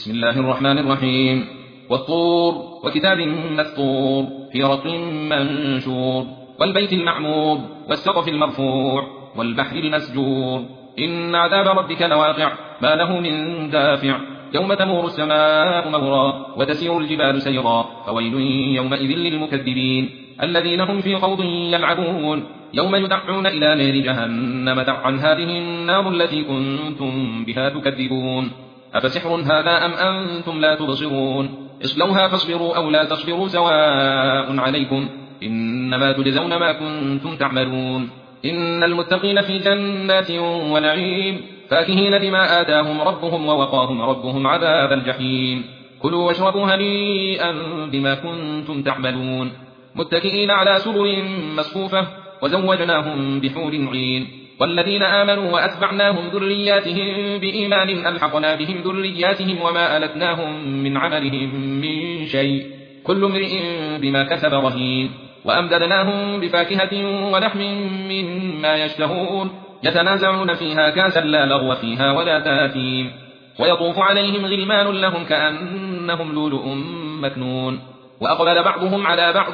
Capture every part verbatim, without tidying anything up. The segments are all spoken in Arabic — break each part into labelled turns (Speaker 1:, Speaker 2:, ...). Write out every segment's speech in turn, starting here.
Speaker 1: بسم الله الرحمن الرحيم. والطور وكتاب مسطور في رق منشور والبيت المعمور والسقف المرفوع والبحر المسجور إن عذاب ربك لواقع ما له من دافع يوم تمور السماء مورا وتسير الجبال سيرا فويل يومئذ للمكذبين الذين هم في خوض يلعبون يوم يدعون إلى نار جهنم دعا هذه النار التي كنتم بها تكذبون أفسحر هذا أم أنتم لا تبصرون اصلوها فاصبروا أو لا تصبروا سواء عليكم إنما تجزون ما كنتم تعملون إن المتقين في جنات ونعيم فاكهين بما آتاهم ربهم ووقاهم ربهم عذاب الجحيم كلوا واشربوا هنيئا بما كنتم تعملون متكئين على سرر مصفوفة وزوجناهم بحور عين والذين آمنوا وأتبعناهم ذرياتهم بإيمان ألحقنا بهم ذرياتهم وما ألتناهم من عملهم من شيء كل امرئ بما كسب رهين وأمددناهم بفاكهة ولحم مما يشتهون يتنازعون فيها كاسا لا لغو فيها ولا تاثيم ويطوف عليهم غلمان لهم كأنهم لؤلؤ مكنون وأقبل بعضهم على بعض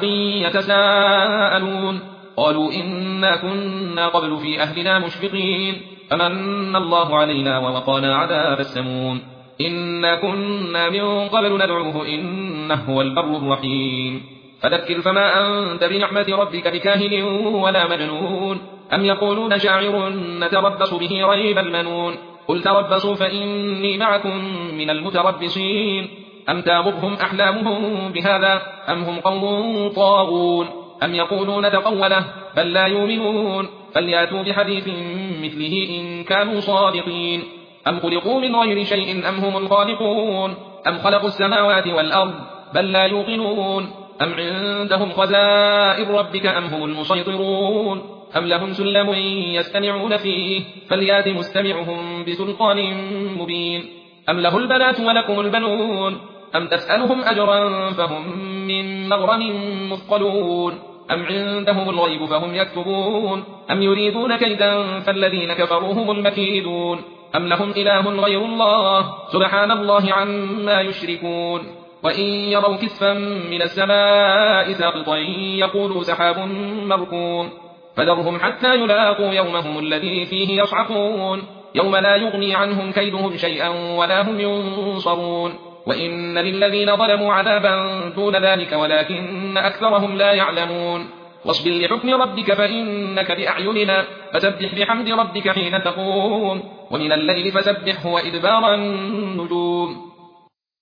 Speaker 1: يتساءلون قالوا إنا كنا قبل في أهلنا مشفقين فمن الله علينا ووقانا عذاب السموم إنا كنا من قبل ندعوه إنه هو البر الرحيم فذكر فما أنت بنعمة ربك بكاهن ولا مجنون أم يقولون شاعر نتربص به ريب المنون قل تربصوا فإني معكم من المتربصين أم تامرهم أحلامهم بهذا أم هم قوم طاغون أم يقولون تقوله بل لا يؤمنون فلياتوا بحديث مثله إن كانوا صادقين أم خلقوا من غير شيء أم هم الخالقون أم خلقوا السماوات والأرض بل لا يوقنون أم عندهم خزائن ربك أم هم المسيطرون أم لهم سلم يستمعون فيه فليات مستمعهم بسلطان مبين أم له البنات ولكم البنون أم تسألهم أجرا فهم من مغرم مثقلون أم عندهم الغيب فهم يكتبون أم يريدون كيدا فالذين كفروا هم المكيدون أم لهم إله غير الله سبحان الله عما يشركون وإن يروا كسفا من السماء ساقطا يقولوا سحاب مركون فذرهم حتى يلاقوا يومهم الذي فيه يصعقون يوم لا يغني عنهم كيدهم شيئا ولا هم ينصرون وإن للذين ظلموا عذابا دون ذلك ولكن أكثرهم لا يعلمون واصبر لحكم ربك فإنك بأعيننا فسبح بحمد ربك حين تقوم ومن الليل فسبحه وإدبار النجوم